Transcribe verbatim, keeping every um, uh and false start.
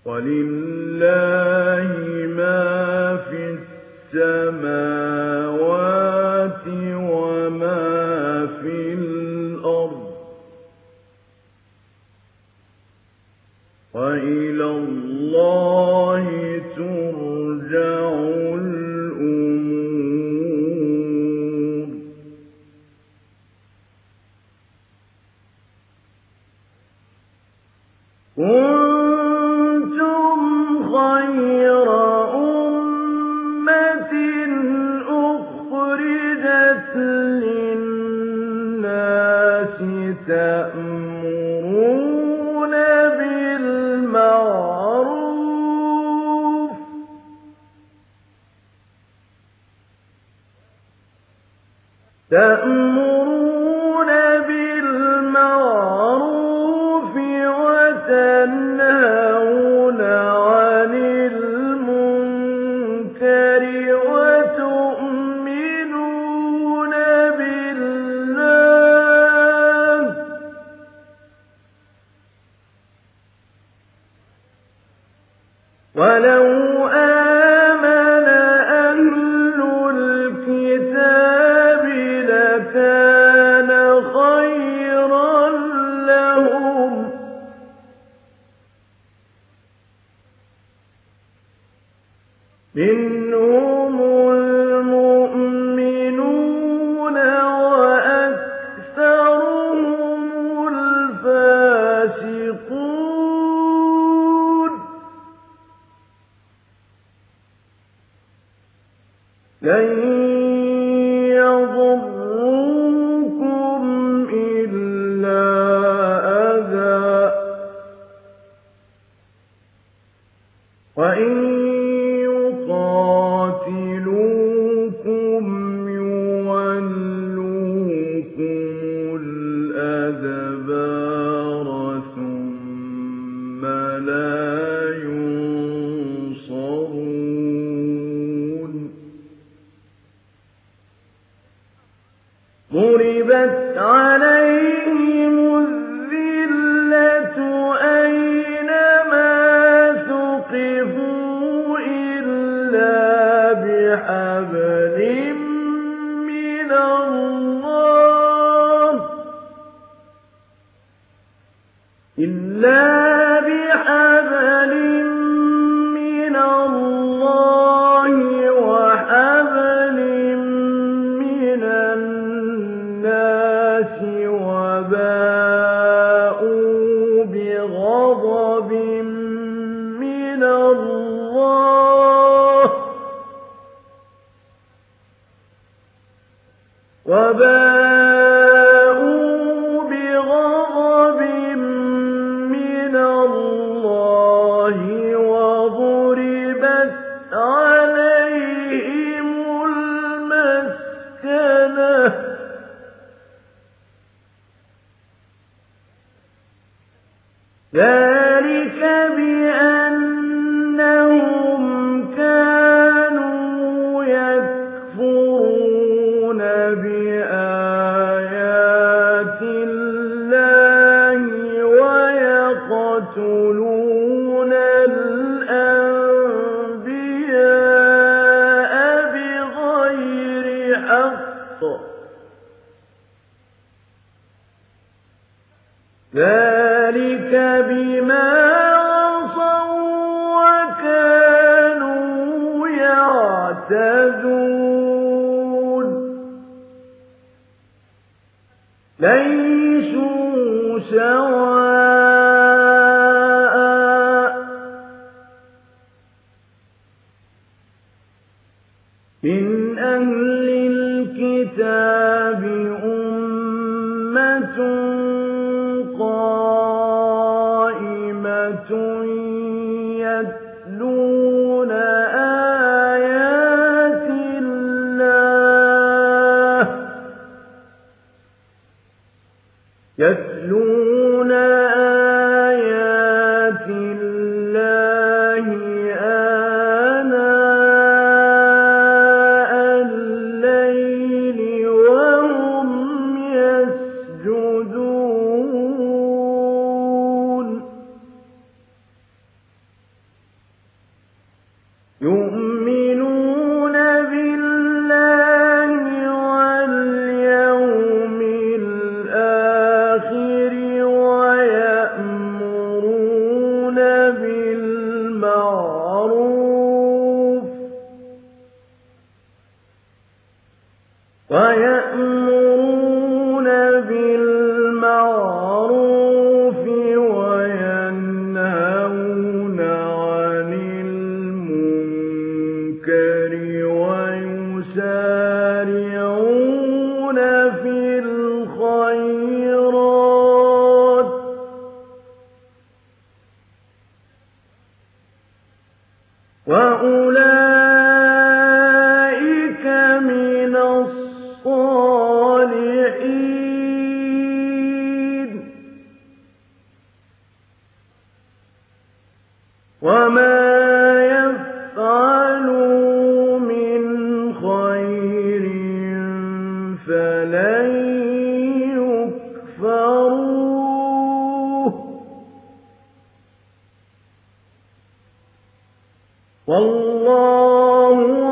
وَلِلَّهِ مَا فِي السَّمَاوَاتِ وَمَا فِي الْأَرْضِ ۚ وَإِلَى اللَّهِ تُرْجَعُ الْأُمُورُ. كُنتُمْ خَيْرَ أُمَّةٍ أُخْرِجَتْ لِلنَّاسِ تَأْمُرُونَ بِالْمَعْرُوفِ تَأْمُرُونَ بِالْمَعْرُوفِ وَتَنْهَوْنَ عَنِ الْمُنكَرِ وَتُؤْمِنُونَ بِاللَّهِ ۗ وَلَوْ آمَنَ أَهْلُ الْكِتَابِ لَكَانَ خَيْرًا لَّهُم ۚ مِّنْهُمُ الْمُؤْمِنُونَ وَأَكْثَرُهُمُ الْفَاسِقُونَ. لَن يَضُرُّوكُمْ إِلَّا أَذًى ۖ وَإِن يُقَاتِلُوكُمْ يُوَلُّوكُمُ الْأَدْبَارَ ثُمَّ لَا يُنصَرُونَ. ضُرِبَتْ عَلَيْهِمُ الذِّلَّةُ أَيْنَمَا ثُقِفُوا إِلَّا بِحَبْلٍ مِّنَ اللَّهِ إِلَّا بِحَبْلٍ مِّنَ اللَّهِ وَحَبْلٍ مِّنَ النَّاسِ وَبَاءُوا بِغَضَبٍ مِّنَ اللَّهِ وَبَاءُوا بِغَضَبٍ مِّنَ اللَّهِ وَضُرِبَتْ عَلَيْهِمُ الْمَسْكَنَةُ ۚ ذَٰلِكَ بِأَنَّهُمْ كَانُوا يَكْفُرُونَ بِآيَاتِ اللَّهِ وَيَقْتُلُونَ الْأَنبِيَاءَ بِغَيْرِ حَقٍّ ۚ ذَٰلِكَ بِمَا عَصَوا وَّكَانُوا يَعْتَدُونَ. لَيْسُوا سَوَاءً ۗ مِّنْ أَهْلِ الْكِتَابِ أُمَّةٌ قَائِمَةٌ يَتْلُونَ آيَاتِ اللَّهِ يَتْلُونَ آيَاتِ اللَّهِ آنَاءَ اللَّيْلِ وَهُمْ يَسْجُدُونَ. يؤمنون بالله واليوم الآخر ويأمرون بالمعروف ويأمرون بالمعروف وينهون عن المنكر ويسارعون في الخيرات وأولئك من الصالحين وما يفعلوا من خير فلن يكفروه والله